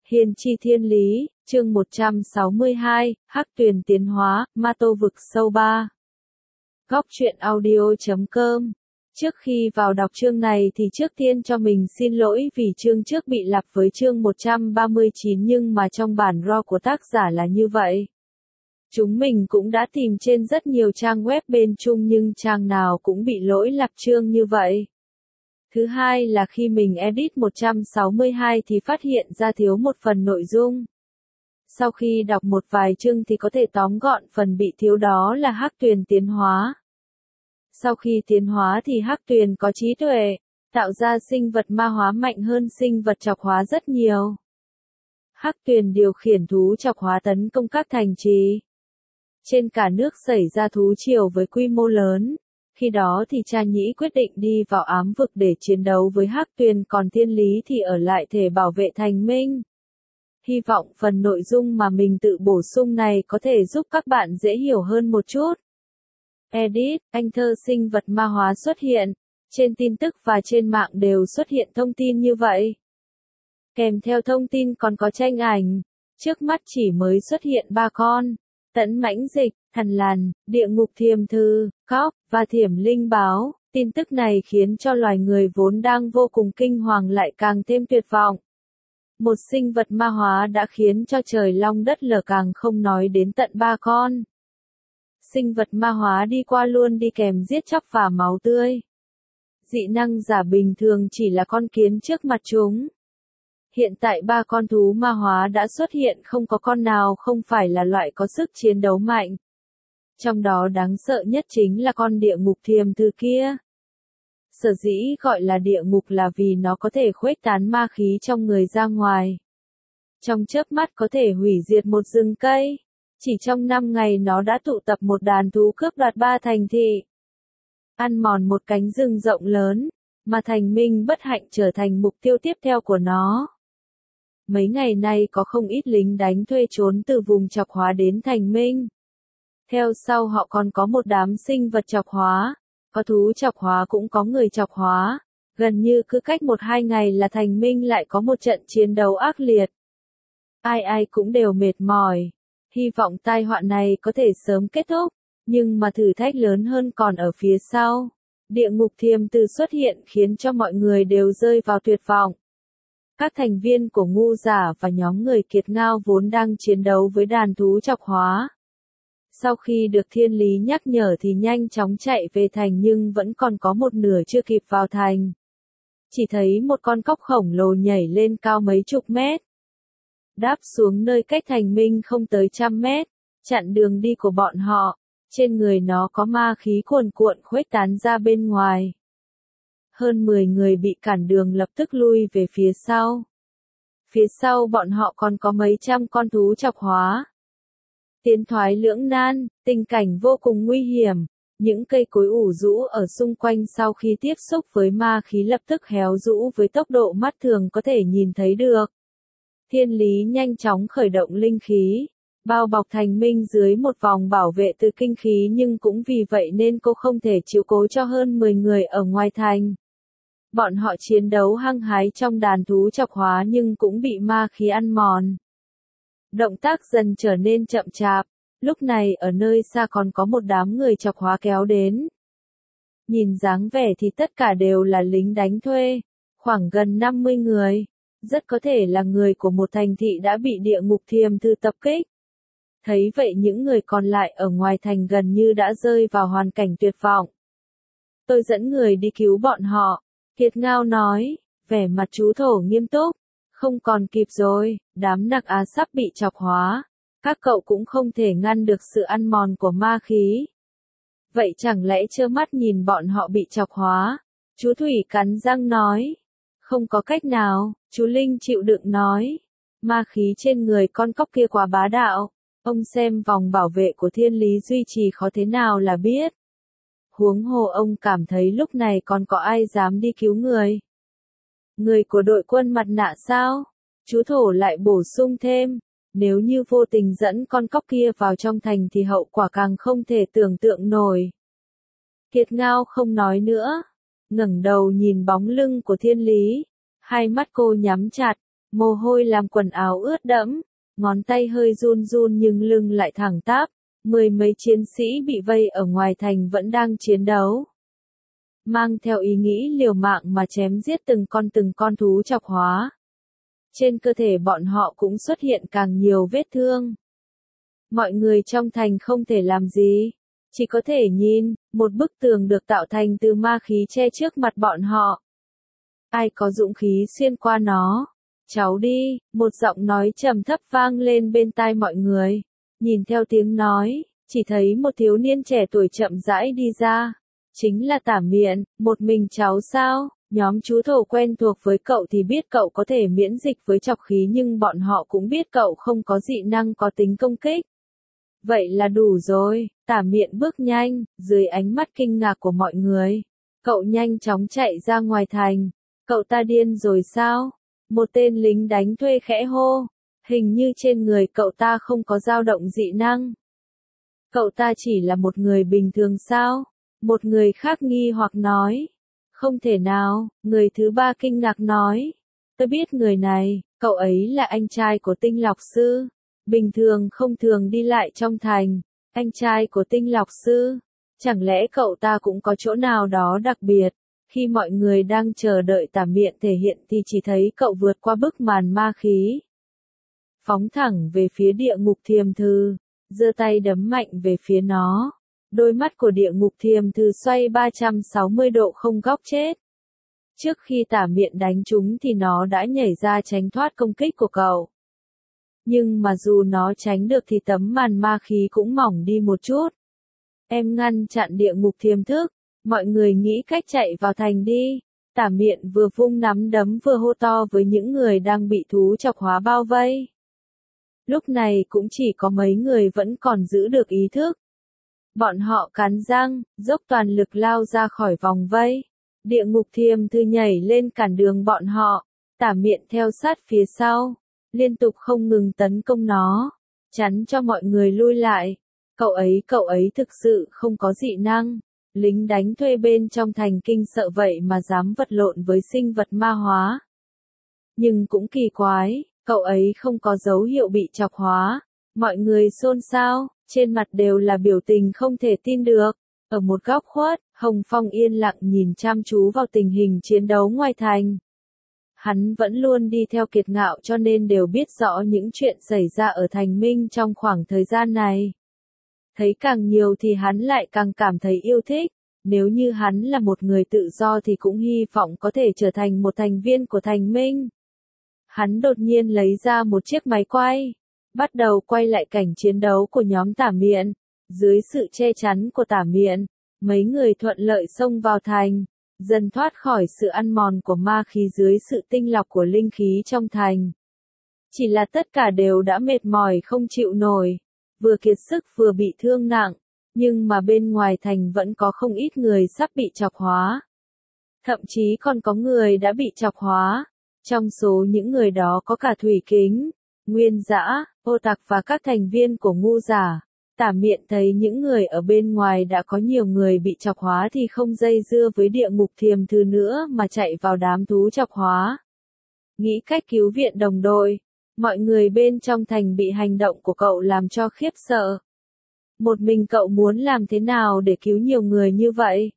Hiên chi thiên lý, chương 162, Hắc Tuyền tiến hóa, Ma Tô vực sâu 3. Góc truyện audio.com. Trước khi vào đọc chương này thì trước tiên cho mình xin lỗi vì chương trước bị lặp với chương 139 nhưng mà trong bản raw của tác giả là như vậy. Chúng mình cũng đã tìm trên rất nhiều trang web bên Trung nhưng trang nào cũng bị lỗi lặp chương như vậy. Thứ hai là khi mình edit 162 thì phát hiện ra thiếu một phần nội dung. Sau khi đọc một vài chương thì có thể tóm gọn phần bị thiếu đó là Hắc Tuyền tiến hóa. Sau khi tiến hóa thì Hắc Tuyền có trí tuệ, tạo ra sinh vật ma hóa mạnh hơn sinh vật trọc hóa rất nhiều. Hắc Tuyền điều khiển thú trọc hóa tấn công các thành trì. Trên cả nước xảy ra thú triều với quy mô lớn. Khi đó thì Cha Nhĩ quyết định đi vào ám vực để chiến đấu với Hắc Tuyền, còn Thiên Lý thì ở lại thể bảo vệ thành Minh. Hy vọng phần nội dung mà mình tự bổ sung này có thể giúp các bạn dễ hiểu hơn một chút. Edit, anh thơ sinh vật ma hóa xuất hiện. Trên tin tức và trên mạng đều xuất hiện thông tin như vậy. Kèm theo thông tin còn có tranh ảnh. Trước mắt chỉ mới xuất hiện 3 con. Tẫn Mãnh Dịch, Thần Lằn, Địa Ngục Thiềm Thư, Cóc, và Thiểm Linh Báo. Tin tức này khiến cho loài người vốn đang vô cùng kinh hoàng lại càng thêm tuyệt vọng. Một sinh vật ma hóa đã khiến cho trời long đất lở, càng không nói đến tận 3 con. Sinh vật ma hóa đi qua luôn đi kèm giết chóc và máu tươi. Dị năng giả bình thường chỉ là con kiến trước mặt chúng. Hiện tại 3 con thú ma hóa đã xuất hiện, không có con nào không phải là loại có sức chiến đấu mạnh. Trong đó đáng sợ nhất chính là con Địa Ngục Thiềm Thư kia. Sở dĩ gọi là địa ngục là vì nó có thể khuếch tán ma khí trong người ra ngoài. Trong chớp mắt có thể hủy diệt một rừng cây. Chỉ trong 5 ngày nó đã tụ tập một đàn thú cướp đoạt 3 thành thị. Ăn mòn một cánh rừng rộng lớn, mà Thành Minh bất hạnh trở thành mục tiêu tiếp theo của nó. Mấy ngày nay có không ít lính đánh thuê trốn từ vùng trọc hóa đến Thành Minh. Theo sau họ còn có một đám sinh vật trọc hóa, có thú trọc hóa cũng có người trọc hóa. Gần như cứ cách 1-2 ngày là Thành Minh lại có một trận chiến đấu ác liệt. Ai ai cũng đều mệt mỏi. Hy vọng tai họa này có thể sớm kết thúc, nhưng mà thử thách lớn hơn còn ở phía sau. Địa Ngục Thiềm Thư xuất hiện khiến cho mọi người đều rơi vào tuyệt vọng. Các thành viên của Ngu Giả và nhóm người Kiệt Ngao vốn đang chiến đấu với đàn thú trọc hóa. Sau khi được Thiên Lý nhắc nhở thì nhanh chóng chạy về thành nhưng vẫn còn có một nửa chưa kịp vào thành. Chỉ thấy một con cóc khổng lồ nhảy lên cao mấy chục mét. Đáp xuống nơi cách Thành Minh không tới 100 mét, chặn đường đi của bọn họ. Trên người nó có ma khí cuồn cuộn khuếch tán ra bên ngoài. Hơn 10 người bị cản đường lập tức lui về phía sau. Phía sau bọn họ còn có mấy trăm con thú trọc hóa. Tiến thoái lưỡng nan, tình cảnh vô cùng nguy hiểm. Những cây cối ủ rũ ở xung quanh sau khi tiếp xúc với ma khí lập tức héo rũ với tốc độ mắt thường có thể nhìn thấy được. Thiên Lý nhanh chóng khởi động linh khí, bao bọc Thành Minh dưới một vòng bảo vệ từ kinh khí, nhưng cũng vì vậy nên cô không thể chiếu cố cho hơn 10 người ở ngoài thành. Bọn họ chiến đấu hăng hái trong đàn thú trọc hóa nhưng cũng bị ma khí ăn mòn. Động tác dần trở nên chậm chạp, lúc này ở nơi xa còn có một đám người trọc hóa kéo đến. Nhìn dáng vẻ thì tất cả đều là lính đánh thuê, khoảng gần 50 người, rất có thể là người của một thành thị đã bị Địa Ngục Thiềm Thư tập kích. Thấy vậy những người còn lại ở ngoài thành gần như đã rơi vào hoàn cảnh tuyệt vọng. Tôi dẫn người đi cứu bọn họ, Kiệt Ngao nói, vẻ mặt chú thổ nghiêm túc. Không còn kịp rồi, đám Nặc Á sắp bị trọc hóa. Các cậu cũng không thể ngăn được sự ăn mòn của ma khí. Vậy chẳng lẽ trơ mắt nhìn bọn họ bị trọc hóa? Chú Thủy cắn răng nói. Không có cách nào, chú Linh chịu đựng nói. Ma khí trên người con cóc kia quá bá đạo. Ông xem vòng bảo vệ của Thiên Lý duy trì khó thế nào là biết. Huống hồ ông cảm thấy lúc này còn có ai dám đi cứu người. Người của đội quân mặt nạ sao? Chú Thổ lại bổ sung thêm. Nếu như vô tình dẫn con cóc kia vào trong thành thì hậu quả càng không thể tưởng tượng nổi. Kiệt Ngao không nói nữa. Ngẩng đầu nhìn bóng lưng của Thiên Lý. Hai mắt cô nhắm chặt. mồ hôi làm quần áo ướt đẫm, ngón tay hơi run run nhưng lưng lại thẳng tắp, mười mấy chiến sĩ bị vây ở ngoài thành vẫn đang chiến đấu. Mang theo ý nghĩ liều mạng mà chém giết từng con thú chọc hóa. Trên cơ thể bọn họ cũng xuất hiện càng nhiều vết thương. Mọi người trong thành không thể làm gì, chỉ có thể nhìn, một bức tường được tạo thành từ ma khí che trước mặt bọn họ. Ai có dũng khí xuyên qua nó? Cháu đi, một giọng nói trầm thấp vang lên bên tai mọi người. Nhìn theo tiếng nói, chỉ thấy một thiếu niên trẻ tuổi chậm rãi đi ra. Chính là Tả Miện, một mình cháu sao? Nhóm chú thổ quen thuộc với cậu thì biết cậu có thể miễn dịch với chọc khí nhưng bọn họ cũng biết cậu không có dị năng có tính công kích. Vậy là đủ rồi, Tả Miện bước nhanh, dưới ánh mắt kinh ngạc của mọi người. Cậu nhanh chóng chạy ra ngoài thành. Cậu ta điên rồi sao? Một tên lính đánh thuê khẽ hô. Hình như trên người cậu ta không có dao động dị năng. Cậu ta chỉ là một người bình thường sao? Một người khác nghi hoặc nói. Không thể nào, người thứ ba kinh ngạc nói. Tôi biết người này, cậu ấy là anh trai của Tinh Lọc Sư. Bình thường không thường đi lại trong thành. Anh trai của Tinh Lọc Sư. Chẳng lẽ cậu ta cũng có chỗ nào đó đặc biệt? Khi mọi người đang chờ đợi Tả Miện thể hiện thì chỉ thấy cậu vượt qua bức màn ma khí. Phóng thẳng về phía địa ngục thiềm thư, giơ tay đấm mạnh về phía nó. Đôi mắt của địa ngục thiềm thư xoay 360 độ không góc chết. Trước khi Tả Miện đánh chúng thì nó đã nhảy ra tránh thoát công kích của cậu. Nhưng mà dù nó tránh được thì tấm màn ma khí cũng mỏng đi một chút. Em ngăn chặn địa ngục thiềm thức. Mọi người nghĩ cách chạy vào thành đi. Tả Miện vừa vung nắm đấm vừa hô to với những người đang bị thú chọc hóa bao vây. Lúc này cũng chỉ có mấy người vẫn còn giữ được ý thức. Bọn họ cắn răng, dốc toàn lực lao ra khỏi vòng vây. Địa ngục thiềm thư nhảy lên cản đường bọn họ. Tả Miện theo sát phía sau, liên tục không ngừng tấn công nó, chắn cho mọi người lui lại. Cậu ấy thực sự không có dị năng. Lính đánh thuê bên trong thành kinh sợ vậy mà dám vật lộn với sinh vật ma hóa. Nhưng cũng kỳ quái, cậu ấy không có dấu hiệu bị chọc hóa. Mọi người xôn xao, trên mặt đều là biểu tình không thể tin được. Ở một góc khuất, Hồng Phong yên lặng nhìn chăm chú vào tình hình chiến đấu ngoài thành. Hắn vẫn luôn đi theo Kiệt Ngạo cho nên đều biết rõ những chuyện xảy ra ở thành Minh trong khoảng thời gian này. Thấy càng nhiều thì hắn lại càng cảm thấy yêu thích. Nếu như hắn là một người tự do thì cũng hy vọng có thể trở thành một thành viên của thành Minh. Hắn đột nhiên lấy ra một chiếc máy quay. Bắt đầu quay lại cảnh chiến đấu của nhóm Tả Miện. Dưới sự che chắn của Tả Miện, mấy người thuận lợi xông vào thành. Dần thoát khỏi sự ăn mòn của ma khí dưới sự tinh lọc của linh khí trong thành. Chỉ là tất cả đều đã mệt mỏi không chịu nổi. Vừa kiệt sức vừa bị thương nặng. Nhưng mà bên ngoài thành vẫn có không ít người sắp bị chọc hóa. Thậm chí còn có người đã bị chọc hóa. Trong số những người đó có cả Thủy Kính, Nguyên Dã, Ô Tặc và các thành viên của Ngu Giả. Tả Miện thấy những người ở bên ngoài đã có nhiều người bị chọc hóa thì không dây dưa với địa ngục thiềm thư nữa mà chạy vào đám thú chọc hóa. Nghĩ cách cứu viện đồng đội. Mọi người bên trong thành bị hành động của cậu làm cho khiếp sợ. Một mình cậu muốn làm thế nào để cứu nhiều người như vậy?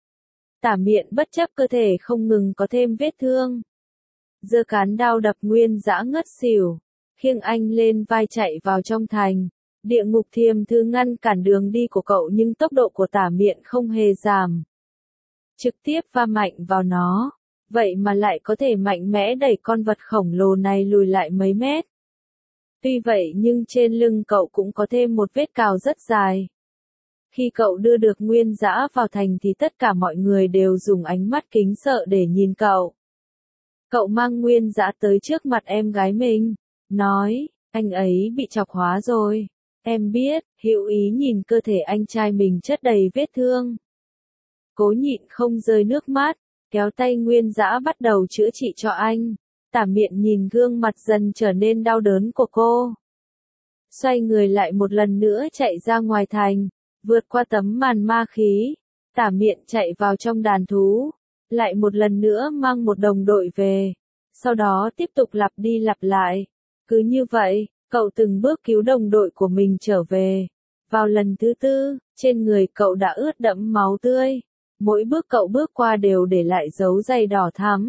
Tả Miện bất chấp cơ thể không ngừng có thêm vết thương. Giơ cán đao đập Nguyên Dã ngất xỉu. Khiêng anh lên vai chạy vào trong thành. Địa ngục thiềm thư ngăn cản đường đi của cậu nhưng tốc độ của Tả Miện không hề giảm. Trực tiếp va mạnh vào nó. Vậy mà lại có thể mạnh mẽ đẩy con vật khổng lồ này lùi lại mấy mét. Tuy vậy nhưng trên lưng cậu cũng có thêm một vết cào rất dài. Khi cậu đưa được Nguyên Dã vào thành thì tất cả mọi người đều dùng ánh mắt kính sợ để nhìn cậu. Cậu mang Nguyên Dã tới trước mặt em gái mình, nói, anh ấy bị chọc hóa rồi. Em biết, Hữu Ý nhìn cơ thể anh trai mình chất đầy vết thương. Cố nhịn không rơi nước mắt, kéo tay Nguyên Dã bắt đầu chữa trị cho anh. Tả Miện nhìn gương mặt dần trở nên đau đớn của cô. Xoay người lại một lần nữa chạy ra ngoài thành, vượt qua tấm màn ma khí. Tả Miện chạy vào trong đàn thú, lại một lần nữa mang một đồng đội về. sau đó tiếp tục lặp đi lặp lại. Cứ như vậy, cậu từng bước cứu đồng đội của mình trở về. Vào lần thứ 4, trên người cậu đã ướt đẫm máu tươi. Mỗi bước cậu bước qua đều để lại dấu giày đỏ thắm.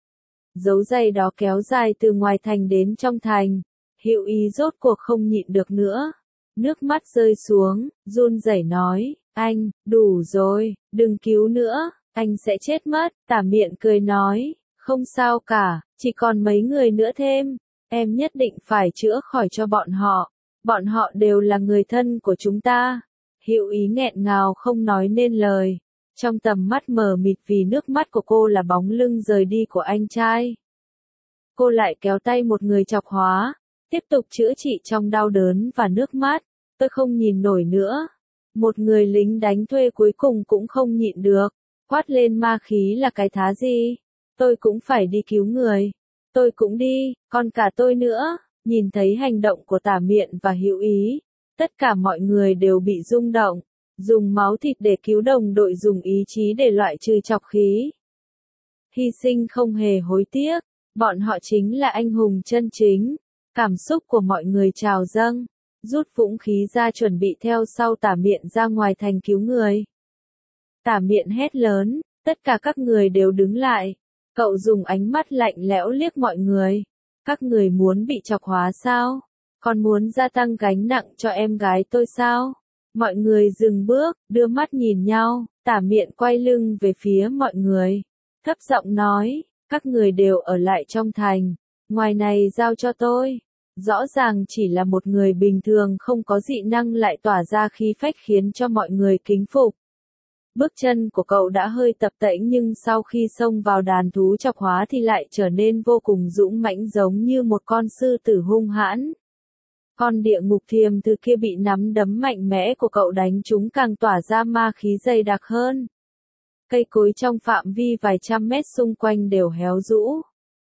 Dấu giày đó kéo dài từ ngoài thành đến trong thành. Hữu Ý rốt cuộc không nhịn được nữa. Nước mắt rơi xuống, run rẩy nói, anh, đủ rồi, đừng cứu nữa, anh sẽ chết mất. Tả Miện cười nói, không sao cả, chỉ còn mấy người nữa thêm, em nhất định phải chữa khỏi cho bọn họ đều là người thân của chúng ta. Hữu Ý nghẹn ngào không nói nên lời, trong tầm mắt mờ mịt vì nước mắt của cô là bóng lưng rời đi của anh trai. Cô lại kéo tay một người chọc hóa, tiếp tục chữa trị trong đau đớn và nước mắt. Tôi không nhìn nổi nữa. Một người lính đánh thuê cuối cùng cũng không nhịn được, quát lên ma khí là cái thá gì? Tôi cũng phải đi cứu người. Tôi cũng đi, còn cả tôi nữa. Nhìn thấy hành động của Tả Miện và Hữu Ý, tất cả mọi người đều bị rung động. Dùng máu thịt để cứu đồng đội, dùng ý chí để loại trừ trọc khí. Hy sinh không hề hối tiếc, bọn họ chính là anh hùng chân chính. Cảm xúc của mọi người trào dâng, rút vũ khí ra chuẩn bị theo sau Tả Miện ra ngoài thành cứu người. Tả Miện hét lớn, tất cả các người đều đứng lại. Cậu dùng ánh mắt lạnh lẽo liếc mọi người. Các người muốn bị chọc hóa sao? Còn muốn gia tăng gánh nặng cho em gái tôi sao? Mọi người dừng bước, đưa mắt nhìn nhau. Tả Miện quay lưng về phía mọi người, thấp giọng nói, các người đều ở lại trong thành, ngoài này giao cho tôi. Rõ ràng chỉ là một người bình thường không có dị năng lại tỏa ra khí phách khiến cho mọi người kính phục. Bước chân của cậu đã hơi tập tễnh nhưng sau khi xông vào đàn thú chọc hóa thì lại trở nên vô cùng dũng mãnh giống như một con sư tử hung hãn. Con địa ngục thiềm từ kia bị nắm đấm mạnh mẽ của cậu đánh trúng càng tỏa ra ma khí dày đặc hơn. Cây cối trong phạm vi vài trăm mét xung quanh đều héo rũ.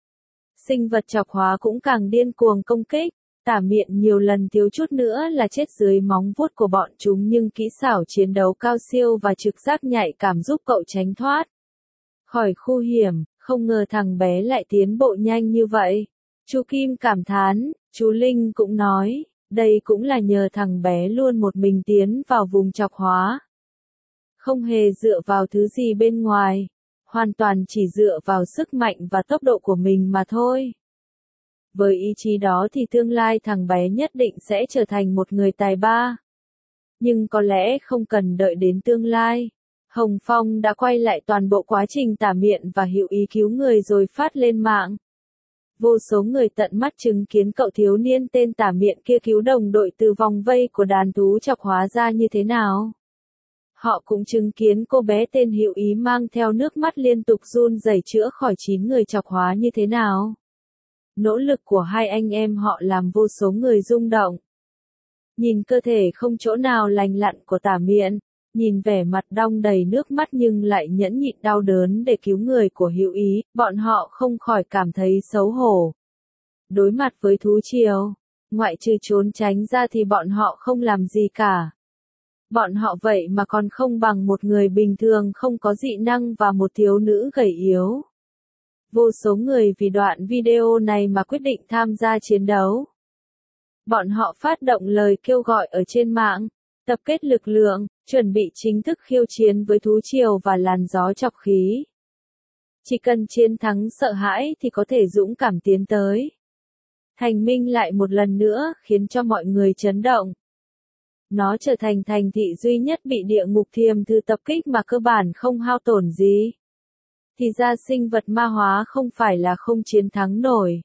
Sinh vật chọc hóa cũng càng điên cuồng công kích. Tả Miện nhiều lần thiếu chút nữa là chết dưới móng vuốt của bọn chúng nhưng kỹ xảo chiến đấu cao siêu và trực giác nhạy cảm giúp cậu tránh thoát khỏi khu hiểm. Không ngờ thằng bé lại tiến bộ nhanh như vậy. Chú Kim cảm thán, chú Linh cũng nói, đây cũng là nhờ thằng bé luôn một mình tiến vào vùng chọc hóa. Không hề dựa vào thứ gì bên ngoài, hoàn toàn chỉ dựa vào sức mạnh và tốc độ của mình mà thôi. Với ý chí đó thì tương lai thằng bé nhất định sẽ trở thành một người tài ba. Nhưng có lẽ không cần đợi đến tương lai. Hồng Phong đã quay lại toàn bộ quá trình Tả Miện và Hữu Ý cứu người rồi phát lên mạng. Vô số người tận mắt chứng kiến cậu thiếu niên tên Tả Miện kia cứu đồng đội từ vòng vây của đàn thú chọc hóa ra như thế nào. Họ cũng chứng kiến cô bé tên Hữu Ý mang theo nước mắt liên tục run rẩy chữa khỏi 9 người chọc hóa như thế nào. Nỗ lực của hai anh em họ làm vô số người rung động. Nhìn cơ thể không chỗ nào lành lặn của Tả Miện, nhìn vẻ mặt đong đầy nước mắt nhưng lại nhẫn nhịn đau đớn để cứu người của Hữu Ý, bọn họ không khỏi cảm thấy xấu hổ. Đối mặt với thú triều, ngoại trừ trốn tránh ra thì bọn họ không làm gì cả. Bọn họ vậy mà còn không bằng một người bình thường không có dị năng và một thiếu nữ gầy yếu. Vô số người vì đoạn video này mà quyết định tham gia chiến đấu. Bọn họ phát động lời kêu gọi ở trên mạng, tập kết lực lượng, chuẩn bị chính thức khiêu chiến với thú triều và làn gió chọc khí. Chỉ cần chiến thắng sợ hãi thì có thể dũng cảm tiến tới. Thành Minh lại một lần nữa khiến cho mọi người chấn động. Nó trở thành thành thị duy nhất bị địa ngục thiềm thư tập kích mà cơ bản không hao tổn gì. Thì ra sinh vật ma hóa không phải là không chiến thắng nổi.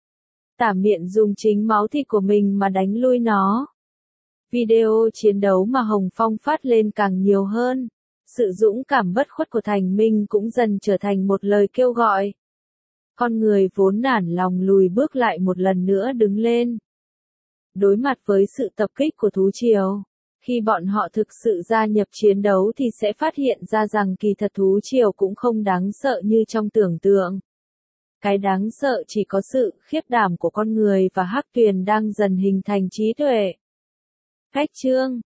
Tả Miện dùng chính máu thịt của mình mà đánh lui nó. Video chiến đấu mà Hồng Phong phát lên càng nhiều hơn. Sự dũng cảm bất khuất của Thành Minh cũng dần trở thành một lời kêu gọi. Con người vốn nản lòng lùi bước lại một lần nữa đứng lên. Đối mặt với sự tập kích của thú triều, khi bọn họ thực sự gia nhập chiến đấu thì sẽ phát hiện ra rằng kỳ thật thú triều cũng không đáng sợ như trong tưởng tượng. Cái đáng sợ chỉ có sự khiếp đảm của con người và Hắc Tuyền đang dần hình thành trí tuệ. Cách chương